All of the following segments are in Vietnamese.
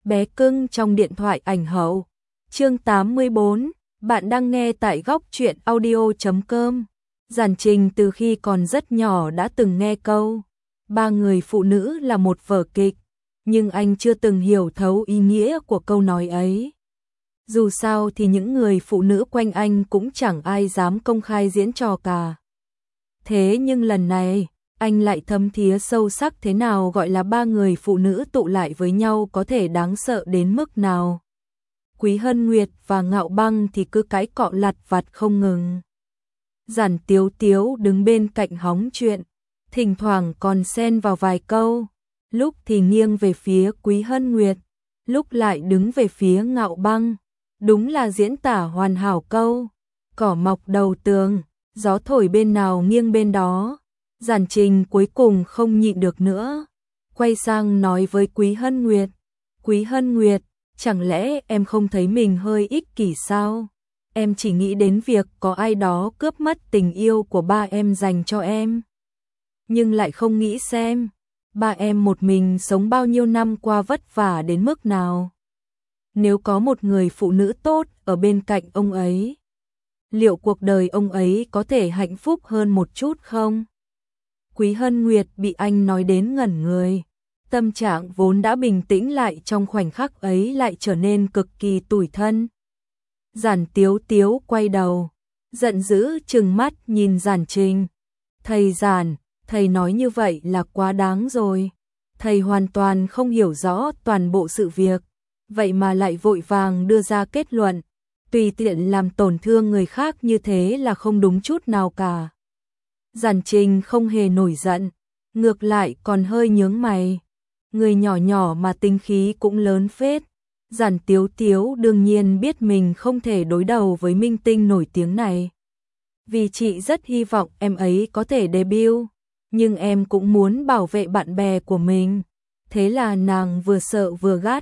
bé cưng trong điện thoại ảnh hậu. Chương 84, bạn đang nghe tại góc truyện audio.com. Giản Trình từ khi còn rất nhỏ đã từng nghe câu ba người phụ nữ là một vở kịch, nhưng anh chưa từng hiểu thấu ý nghĩa của câu nói ấy. Dù sao thì những người phụ nữ quanh anh cũng chẳng ai dám công khai diễn trò cả. Thế nhưng lần này, anh lại thấm thía sâu sắc thế nào gọi là ba người phụ nữ tụ lại với nhau có thể đáng sợ đến mức nào. Quý Hân Nguyệt và Ngạo Băng thì cứ cãi cọ lặt vặt không ngừng. Giản Tiếu Tiếu đứng bên cạnh hóng chuyện, thỉnh thoảng còn xen vào vài câu, lúc thì nghiêng về phía Quý Hân Nguyệt, lúc lại đứng về phía Ngạo Băng. Đúng là diễn tả hoàn hảo câu cỏ mọc đầu tường, gió thổi bên nào nghiêng bên đó. Giản Trình cuối cùng không nhịn được nữa, quay sang nói với Quý Hân Nguyệt: Quý Hân Nguyệt, chẳng lẽ em không thấy mình hơi ích kỷ sao? Em chỉ nghĩ đến việc có ai đó cướp mất tình yêu của ba em dành cho em, nhưng lại không nghĩ xem ba em một mình sống bao nhiêu năm qua vất vả đến mức nào. Nếu có một người phụ nữ tốt ở bên cạnh ông ấy, liệu cuộc đời ông ấy có thể hạnh phúc hơn một chút không? Quý Hân Nguyệt bị anh nói đến ngẩn người, tâm trạng vốn đã bình tĩnh lại trong khoảnh khắc ấy lại trở nên cực kỳ tủi thân. Giản Tiếu Tiếu quay đầu, giận dữ trừng mắt nhìn Giản Trình. Thầy Giản, thầy nói như vậy là quá đáng rồi. Thầy hoàn toàn không hiểu rõ toàn bộ sự việc, vậy mà lại vội vàng đưa ra kết luận, tùy tiện làm tổn thương người khác như thế là không đúng chút nào cả. Giản Trình không hề nổi giận, ngược lại còn hơi nhướng mày. Người nhỏ nhỏ mà tính khí cũng lớn phết. Giản Tiếu Tiếu đương nhiên biết mình không thể đối đầu với minh tinh nổi tiếng này. Vì chị rất hy vọng em ấy có thể debut, nhưng em cũng muốn bảo vệ bạn bè của mình. Thế là nàng vừa sợ vừa gắt.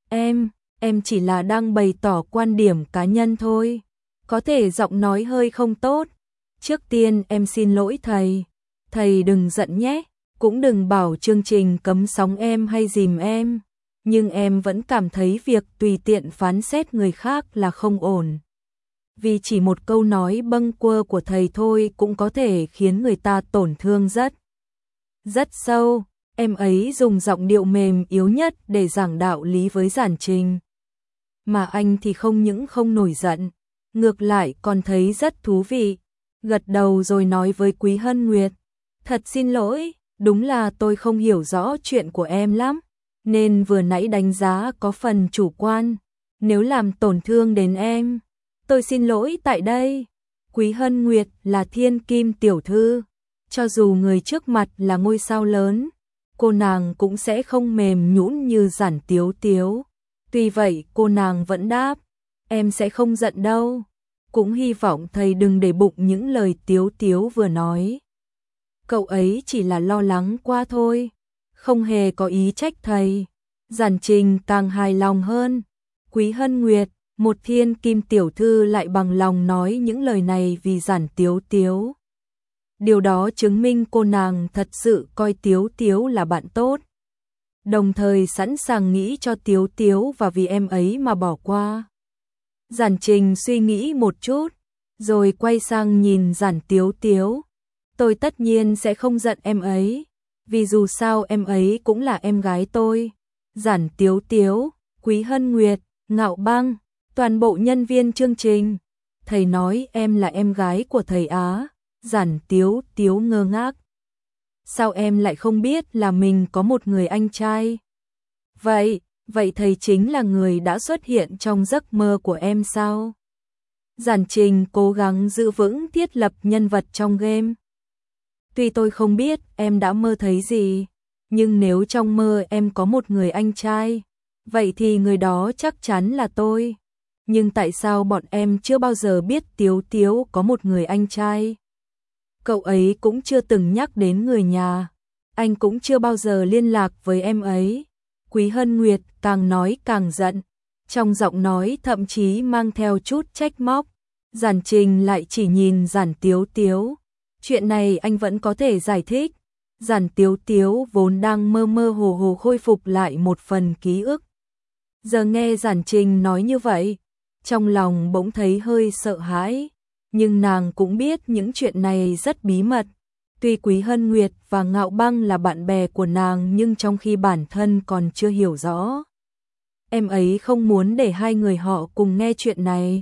Em chỉ là đang bày tỏ quan điểm cá nhân thôi. Có thể giọng nói hơi không tốt. Trước tiên em xin lỗi thầy. Thầy đừng giận nhé. Cũng đừng bảo chương trình cấm sóng em hay dìm em. Nhưng em vẫn cảm thấy việc tùy tiện phán xét người khác là không ổn. Vì chỉ một câu nói bâng quơ của thầy thôi cũng có thể khiến người ta tổn thương rất sâu. Em ấy dùng giọng điệu mềm yếu nhất để giảng đạo lý với Giản Trình. Mà anh thì không những không nổi giận, ngược lại còn thấy rất thú vị. Gật đầu rồi nói với Quý Hân Nguyệt: Thật xin lỗi, đúng là tôi không hiểu rõ chuyện của em lắm, nên vừa nãy đánh giá có phần chủ quan. Nếu làm tổn thương đến em, tôi xin lỗi tại đây. Quý Hân Nguyệt là thiên kim tiểu thư, cho dù người trước mặt là ngôi sao lớn, cô nàng cũng sẽ không mềm nhũn như Giản Tiếu Tiếu. Tuy vậy cô nàng vẫn đáp: Em sẽ không giận đâu. Cũng hy vọng thầy đừng để bụng những lời Tiếu Tiếu vừa nói. Cậu ấy chỉ là lo lắng qua thôi, không hề có ý trách thầy. Giản Trình càng hài lòng hơn. Quý Hân Nguyệt, một thiên kim tiểu thư lại bằng lòng nói những lời này vì Giản Tiếu Tiếu. Điều đó chứng minh cô nàng thật sự coi Tiếu Tiếu là bạn tốt, đồng thời sẵn sàng nghĩ cho Tiếu Tiếu và vì em ấy mà bỏ qua. Giản Trình suy nghĩ một chút, rồi quay sang nhìn Giản Tiếu Tiếu. Tôi tất nhiên sẽ không giận em ấy, vì dù sao em ấy cũng là em gái tôi. Giản Tiếu Tiếu, Quý Hân Nguyệt, Ngạo Băng, toàn bộ nhân viên chương trình. Thầy nói em là em gái của thầy á? Giản Tiếu Tiếu ngơ ngác. Sao em lại không biết là mình có một người anh trai? Vậy thầy chính là người đã xuất hiện trong giấc mơ của em sao? Giản Trình cố gắng giữ vững thiết lập nhân vật trong game. Tuy tôi không biết em đã mơ thấy gì, nhưng nếu trong mơ em có một người anh trai, vậy thì người đó chắc chắn là tôi. Nhưng tại sao bọn em chưa bao giờ biết Tiếu Tiếu có một người anh trai? Cậu ấy cũng chưa từng nhắc đến người nhà, anh cũng chưa bao giờ liên lạc với em ấy. Quý Hân Nguyệt càng nói càng giận, trong giọng nói thậm chí mang theo chút trách móc. Giản Trình lại chỉ nhìn Giản Tiếu Tiếu. Chuyện này anh vẫn có thể giải thích. Giản Tiếu Tiếu vốn đang mơ mơ hồ hồ khôi phục lại một phần ký ức. Giờ nghe Giản Trình nói như vậy, trong lòng bỗng thấy hơi sợ hãi, nhưng nàng cũng biết những chuyện này rất bí mật. Tuy Quý Hân Nguyệt và Ngạo Băng là bạn bè của nàng nhưng trong khi bản thân còn chưa hiểu rõ. Em ấy không muốn để hai người họ cùng nghe chuyện này.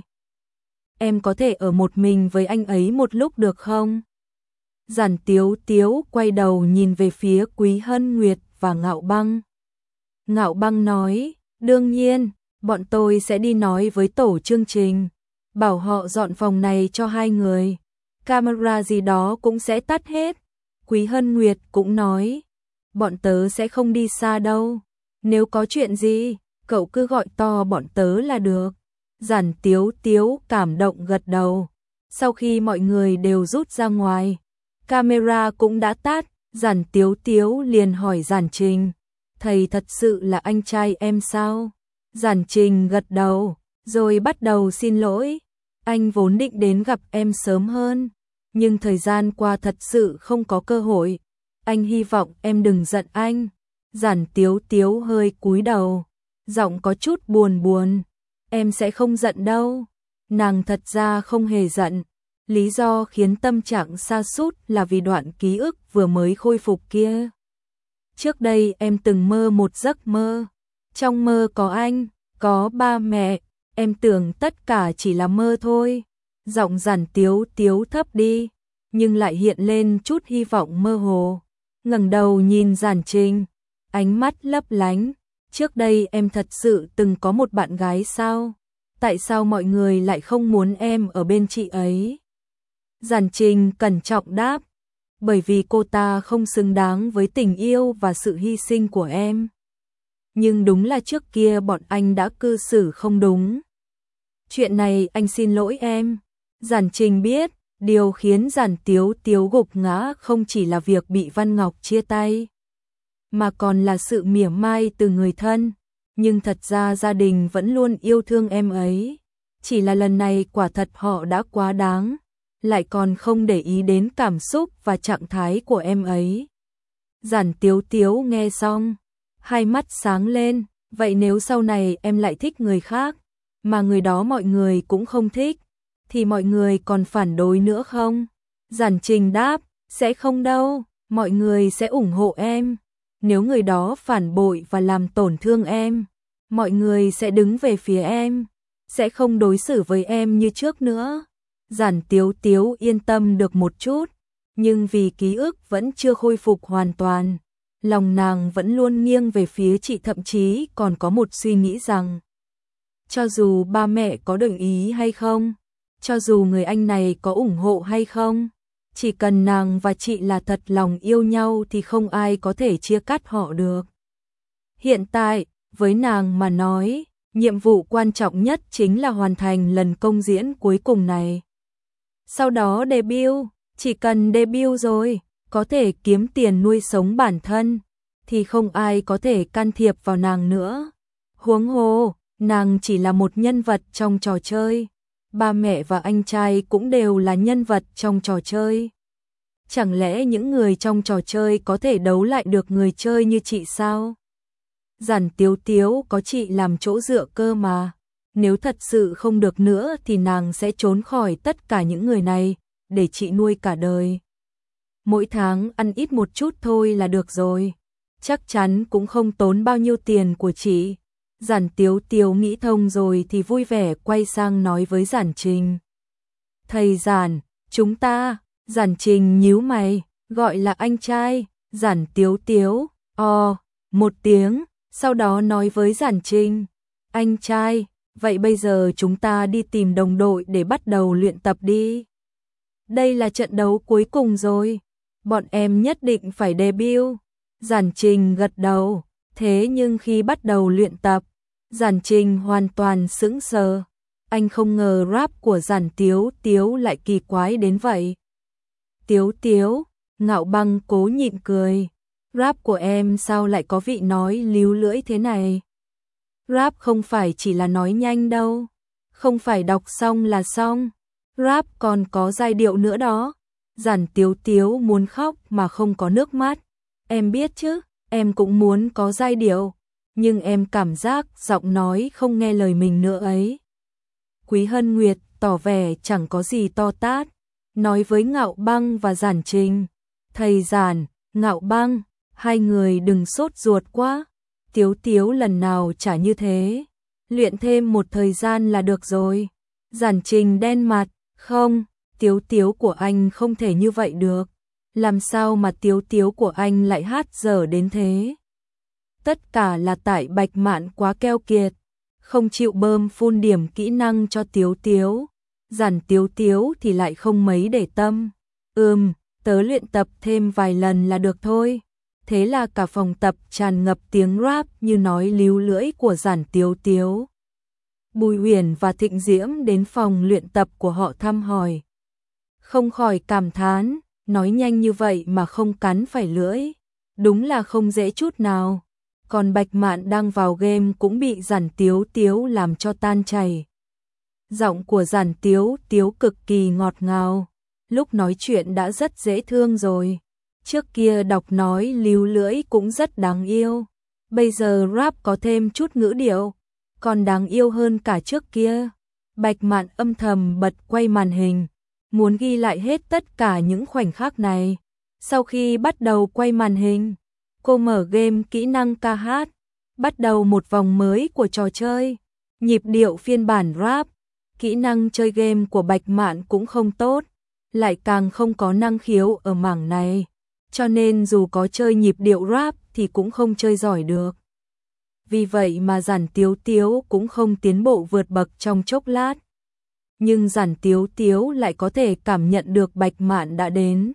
Em có thể ở một mình với anh ấy một lúc được không? Giản Tiếu Tiếu quay đầu nhìn về phía Quý Hân Nguyệt và Ngạo Băng. Ngạo Băng nói, đương nhiên, bọn tôi sẽ đi nói với tổ chương trình, bảo họ dọn phòng này cho hai người. Camera gì đó cũng sẽ tắt hết. Quý Hân Nguyệt cũng nói, bọn tớ sẽ không đi xa đâu. Nếu có chuyện gì, cậu cứ gọi to bọn tớ là được. Giản Tiếu Tiếu cảm động gật đầu. Sau khi mọi người đều rút ra ngoài, camera cũng đã tắt, Giản Tiếu Tiếu liền hỏi Giản Trình, thầy thật sự là anh trai em sao? Giản Trình gật đầu, rồi bắt đầu xin lỗi. Anh vốn định đến gặp em sớm hơn, nhưng thời gian qua thật sự không có cơ hội. Anh hy vọng em đừng giận anh. Giản Tiếu Tiếu hơi cúi đầu, giọng có chút buồn buồn. Em sẽ không giận đâu. Nàng thật ra không hề giận. Lý do khiến tâm trạng sa sút là vì đoạn ký ức vừa mới khôi phục kia. Trước đây em từng mơ một giấc mơ. Trong mơ có anh, có ba mẹ. Em tưởng tất cả chỉ là mơ thôi. Giọng Giản Tiếu Tiếu thấp đi, nhưng lại hiện lên chút hy vọng mơ hồ. Ngẩng đầu nhìn Giản Trình, ánh mắt lấp lánh. Trước đây em thật sự từng có một bạn gái sao? Tại sao mọi người lại không muốn em ở bên chị ấy? Giản Trình cẩn trọng đáp, bởi vì cô ta không xứng đáng với tình yêu và sự hy sinh của em. Nhưng đúng là trước kia bọn anh đã cư xử không đúng. Chuyện này anh xin lỗi em. Giản Trình biết, điều khiến Giản Tiếu Tiếu gục ngã không chỉ là việc bị Văn Ngọc chia tay, mà còn là sự mỉa mai từ người thân. Nhưng thật ra gia đình vẫn luôn yêu thương em ấy. Chỉ là lần này quả thật họ đã quá đáng, lại còn không để ý đến cảm xúc và trạng thái của em ấy. Giản Tiếu Tiếu nghe xong, hai mắt sáng lên, vậy nếu sau này em lại thích người khác, mà người đó mọi người cũng không thích, thì mọi người còn phản đối nữa không? Giản Trình đáp, sẽ không đâu, mọi người sẽ ủng hộ em. Nếu người đó phản bội và làm tổn thương em, mọi người sẽ đứng về phía em, sẽ không đối xử với em như trước nữa. Giản Tiếu Tiếu yên tâm được một chút, nhưng vì ký ức vẫn chưa khôi phục hoàn toàn, lòng nàng vẫn luôn nghiêng về phía chị, thậm chí còn có một suy nghĩ rằng, cho dù ba mẹ có đồng ý hay không, cho dù người anh này có ủng hộ hay không, chỉ cần nàng và chị là thật lòng yêu nhau thì không ai có thể chia cắt họ được. Hiện tại, với nàng mà nói, nhiệm vụ quan trọng nhất chính là hoàn thành lần công diễn cuối cùng này. Sau đó debut, chỉ cần debut rồi, có thể kiếm tiền nuôi sống bản thân, thì không ai có thể can thiệp vào nàng nữa. Huống hồ, nàng chỉ là một nhân vật trong trò chơi. Ba mẹ và anh trai cũng đều là nhân vật trong trò chơi. Chẳng lẽ những người trong trò chơi có thể đấu lại được người chơi như chị sao? Giản Tiếu Tiếu có chị làm chỗ dựa cơ mà. Nếu thật sự không được nữa thì nàng sẽ trốn khỏi tất cả những người này, để chị nuôi cả đời. Mỗi tháng ăn ít một chút thôi là được rồi. Chắc chắn cũng không tốn bao nhiêu tiền của chị. Giản Tiếu Tiếu nghĩ thông rồi thì vui vẻ quay sang nói với Giản Trình. Thầy Giản, chúng ta. Giản Trình nhíu mày, gọi là anh trai. Giản Tiếu Tiếu, một tiếng, sau đó nói với Giản Trình. Anh trai, vậy bây giờ chúng ta đi tìm đồng đội để bắt đầu luyện tập đi. Đây là trận đấu cuối cùng rồi, bọn em nhất định phải debut. Giản Trình gật đầu, thế nhưng khi bắt đầu luyện tập, Giản Trình hoàn toàn sững sờ. Anh không ngờ rap của Giản Tiếu Tiếu lại kỳ quái đến vậy. Tiếu Tiếu, Ngạo Băng cố nhịn cười. Rap của em sao lại có vị nói líu lưỡi thế này? Rap không phải chỉ là nói nhanh đâu, không phải đọc xong là xong. Rap còn có giai điệu nữa đó. Giản Tiếu Tiếu muốn khóc mà không có nước mắt. Em biết chứ, em cũng muốn có giai điệu, nhưng em cảm giác giọng nói không nghe lời mình nữa ấy. Quý Hân Nguyệt tỏ vẻ chẳng có gì to tát, nói với Ngạo Băng và Giản Trình. Thầy Giản, Ngạo Băng, hai người đừng sốt ruột quá, Tiếu Tiếu lần nào chả như thế, luyện thêm một thời gian là được rồi. Giản Trình đen mặt, không, Tiếu Tiếu của anh không thể như vậy được, làm sao mà Tiếu Tiếu của anh lại hát dở đến thế? Tất cả là tại Bạch Mạn quá keo kiệt, không chịu bơm phun điểm kỹ năng cho Tiếu Tiếu. Giản Tiếu Tiếu thì lại không mấy để tâm. Tớ luyện tập thêm vài lần là được thôi. Thế là cả phòng tập tràn ngập tiếng rap như nói líu lưỡi của Giản Tiếu Tiếu. Bùi Huyền và Thịnh Diễm đến phòng luyện tập của họ thăm hỏi. Không khỏi cảm thán, nói nhanh như vậy mà không cắn phải lưỡi. Đúng là không dễ chút nào. Còn Bạch Mạn đang vào game cũng bị Giản Tiếu Tiếu làm cho tan chảy. Giọng của Giản Tiếu Tiếu cực kỳ ngọt ngào, lúc nói chuyện đã rất dễ thương rồi. Trước kia đọc nói líu lưỡi cũng rất đáng yêu, bây giờ rap có thêm chút ngữ điệu, còn đáng yêu hơn cả trước kia. Bạch Mạn âm thầm bật quay màn hình, muốn ghi lại hết tất cả những khoảnh khắc này. Sau khi bắt đầu quay màn hình, cô mở game kỹ năng ca hát, bắt đầu một vòng mới của trò chơi, nhịp điệu phiên bản rap. Kỹ năng chơi game của Bạch Mạn cũng không tốt, lại càng không có năng khiếu ở mảng này, cho nên dù có chơi nhịp điệu rap thì cũng không chơi giỏi được. Vì vậy mà Giản Tiếu Tiếu cũng không tiến bộ vượt bậc trong chốc lát. Nhưng Giản Tiếu Tiếu lại có thể cảm nhận được Bạch Mạn đã đến.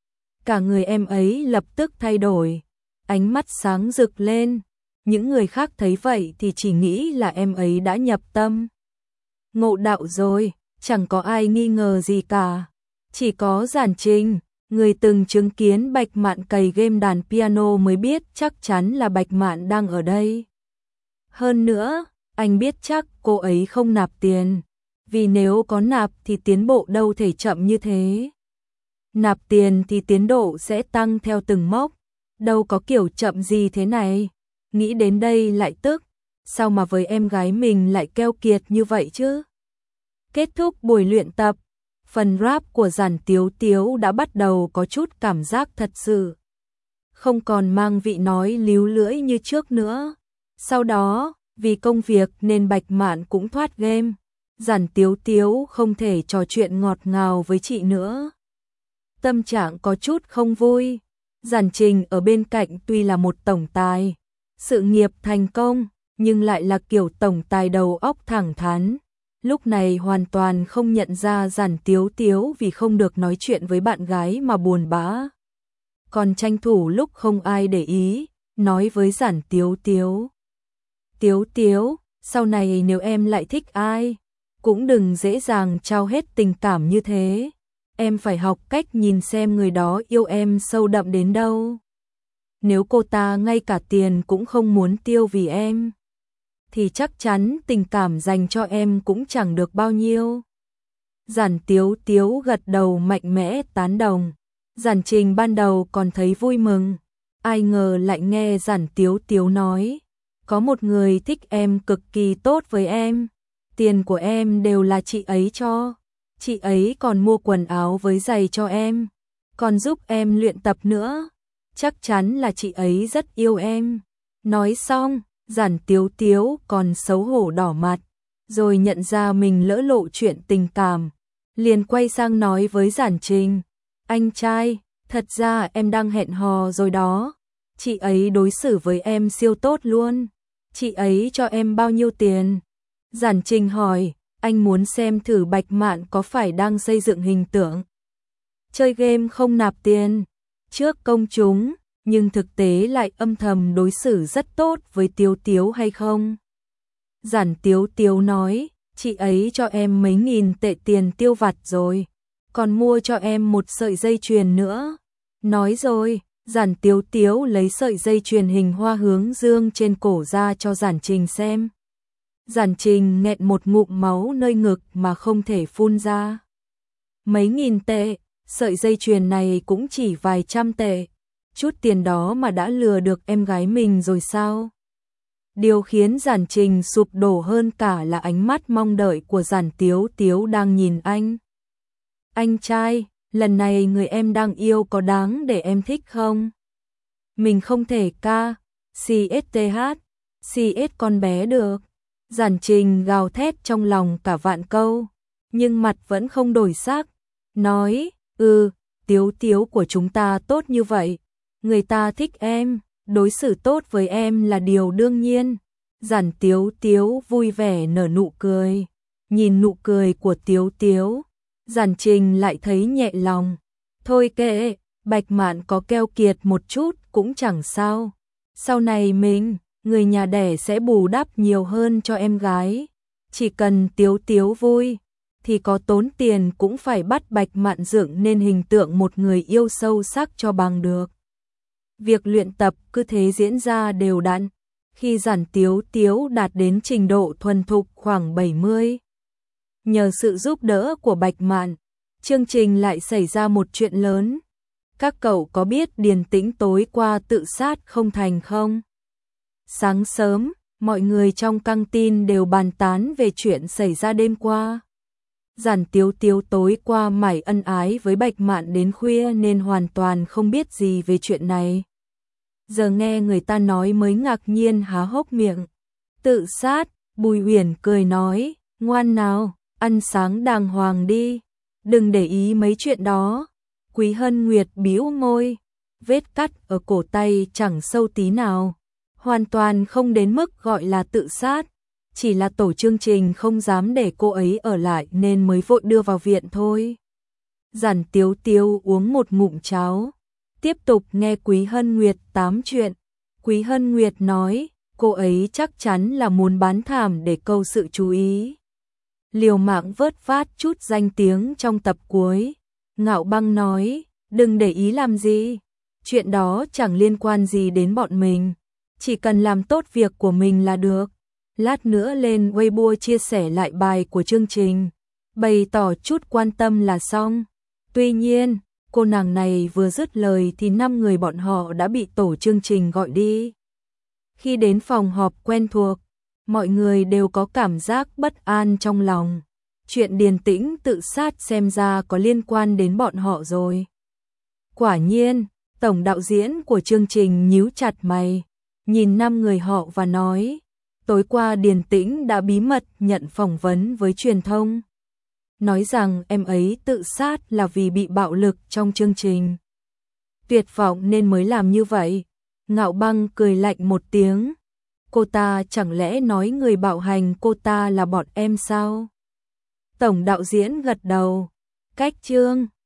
Cả người em ấy lập tức thay đổi, ánh mắt sáng rực lên. Những người khác thấy vậy thì chỉ nghĩ là em ấy đã nhập tâm. Ngộ đạo rồi, chẳng có ai nghi ngờ gì cả. Chỉ có Giản Trình, người từng chứng kiến Bạch Mạn cày game đàn piano mới biết chắc chắn là Bạch Mạn đang ở đây. Hơn nữa, anh biết chắc cô ấy không nạp tiền, vì nếu có nạp thì tiến bộ đâu thể chậm như thế. Nạp tiền thì tiến độ sẽ tăng theo từng mốc, đâu có kiểu chậm gì thế này. Nghĩ đến đây lại tức, sao mà với em gái mình lại keo kiệt như vậy chứ? Kết thúc buổi luyện tập, phần rap của Giản Tiếu Tiếu đã bắt đầu có chút cảm giác thật sự. Không còn mang vị nói líu lưỡi như trước nữa. Sau đó, vì công việc nên Bạch Mạn cũng thoát game. Giản Tiếu Tiếu không thể trò chuyện ngọt ngào với chị nữa. Tâm trạng có chút không vui. Giản Trình ở bên cạnh tuy là một tổng tài, sự nghiệp thành công, nhưng lại là kiểu tổng tài đầu óc thẳng thắn. Lúc này hoàn toàn không nhận ra Giản Tiếu Tiếu vì không được nói chuyện với bạn gái mà buồn bã. Còn tranh thủ lúc không ai để ý, nói với Giản Tiếu Tiếu. Tiếu Tiếu, sau này nếu em lại thích ai, cũng đừng dễ dàng trao hết tình cảm như thế. Em phải học cách nhìn xem người đó yêu em sâu đậm đến đâu. Nếu cô ta ngay cả tiền cũng không muốn tiêu vì em, thì chắc chắn tình cảm dành cho em cũng chẳng được bao nhiêu. Giản Tiếu Tiếu gật đầu mạnh mẽ tán đồng. Giản Trình ban đầu còn thấy vui mừng, ai ngờ lại nghe Giản Tiếu Tiếu nói, có một người thích em cực kỳ tốt với em, tiền của em đều là chị ấy cho, chị ấy còn mua quần áo với giày cho em, còn giúp em luyện tập nữa, chắc chắn là chị ấy rất yêu em. Nói xong, Giản Tiếu Tiếu còn xấu hổ đỏ mặt, rồi nhận ra mình lỡ lộ chuyện tình cảm, liền quay sang nói với Giản Trình, anh trai, thật ra em đang hẹn hò rồi đó, chị ấy đối xử với em siêu tốt luôn, chị ấy cho em bao nhiêu tiền? Giản Trình hỏi, anh muốn xem thử Bạch Mạn có phải đang xây dựng hình tượng chơi game không nạp tiền trước công chúng, nhưng thực tế lại âm thầm đối xử rất tốt với Tiếu Tiếu hay không? Giản Tiếu Tiếu nói, chị ấy cho em mấy nghìn tệ tiền tiêu vặt rồi, còn mua cho em một sợi dây chuyền nữa. Nói rồi, Giản Tiếu Tiếu lấy sợi dây chuyền hình hoa hướng dương trên cổ ra cho Giản Trình xem. Giản Trình nghẹn một ngụm máu nơi ngực mà không thể phun ra. Mấy nghìn tệ, sợi dây chuyền này cũng chỉ vài trăm tệ. Chút tiền đó mà đã lừa được em gái mình rồi sao? Điều khiến Giản Trình sụp đổ hơn cả là ánh mắt mong đợi của Giản Tiếu Tiếu đang nhìn anh. Anh trai, lần này người em đang yêu có đáng để em thích không? Mình không thể CSTH, CS con bé được. Giản Trình gào thét trong lòng cả vạn câu, nhưng mặt vẫn không đổi sắc, nói, Tiếu Tiếu của chúng ta tốt như vậy, người ta thích em, đối xử tốt với em là điều đương nhiên. Giản Tiếu Tiếu vui vẻ nở nụ cười, nhìn nụ cười của Tiếu Tiếu, Giản Trình lại thấy nhẹ lòng. Thôi kệ, Bạch Mạn có keo kiệt một chút cũng chẳng sao. Sau này người nhà đẻ sẽ bù đắp nhiều hơn cho em gái. Chỉ cần Tiếu Tiếu vui, thì có tốn tiền cũng phải bắt Bạch Mạn dựng nên hình tượng một người yêu sâu sắc cho bằng được. Việc luyện tập cứ thế diễn ra đều đặn. Khi Giản Tiếu Tiếu đạt đến trình độ thuần thục khoảng 70. Nhờ sự giúp đỡ của Bạch Mạn, chương trình lại xảy ra một chuyện lớn. Các cậu có biết Điền Tĩnh tối qua tự sát không thành không? Sáng sớm, mọi người trong căng tin đều bàn tán về chuyện xảy ra đêm qua. Giản Tiếu Tiếu tối qua mải ân ái với Bạch Mạn đến khuya nên hoàn toàn không biết gì về chuyện này. Giờ nghe người ta nói mới ngạc nhiên há hốc miệng. Tự sát, Bùi Huyền cười nói, ngoan nào, ăn sáng đàng hoàng đi, đừng để ý mấy chuyện đó. Quý Hân Nguyệt bĩu môi, vết cắt ở cổ tay chẳng sâu tí nào, hoàn toàn không đến mức gọi là tự sát, chỉ là tổ chương trình không dám để cô ấy ở lại nên mới vội đưa vào viện thôi. Giản Tiếu Tiếu uống một ngụm cháo, tiếp tục nghe Quý Hân Nguyệt tám chuyện. Quý Hân Nguyệt nói, cô ấy chắc chắn là muốn bán thảm để câu sự chú ý, liều mạng vớt vát chút danh tiếng trong tập cuối. Ngạo Băng nói, đừng để ý làm gì, chuyện đó chẳng liên quan gì đến bọn mình, chỉ cần làm tốt việc của mình là được. Lát nữa lên Weibo chia sẻ lại bài của chương trình, bày tỏ chút quan tâm là xong. Tuy nhiên, cô nàng này vừa dứt lời thì 5 người bọn họ đã bị tổ chương trình gọi đi. Khi đến phòng họp quen thuộc, mọi người đều có cảm giác bất an trong lòng. Chuyện Điền Tĩnh tự sát xem ra có liên quan đến bọn họ rồi. Quả nhiên, tổng đạo diễn của chương trình nhíu chặt mày, nhìn 5 người họ và nói, tối qua Điền Tĩnh đã bí mật nhận phỏng vấn với truyền thông, nói rằng em ấy tự sát là vì bị bạo lực trong chương trình. Tuyệt vọng nên mới làm như vậy. Ngạo Băng cười lạnh một tiếng, cô ta chẳng lẽ nói người bạo hành cô ta là bọn em sao? Tổng đạo diễn gật đầu, cách chương.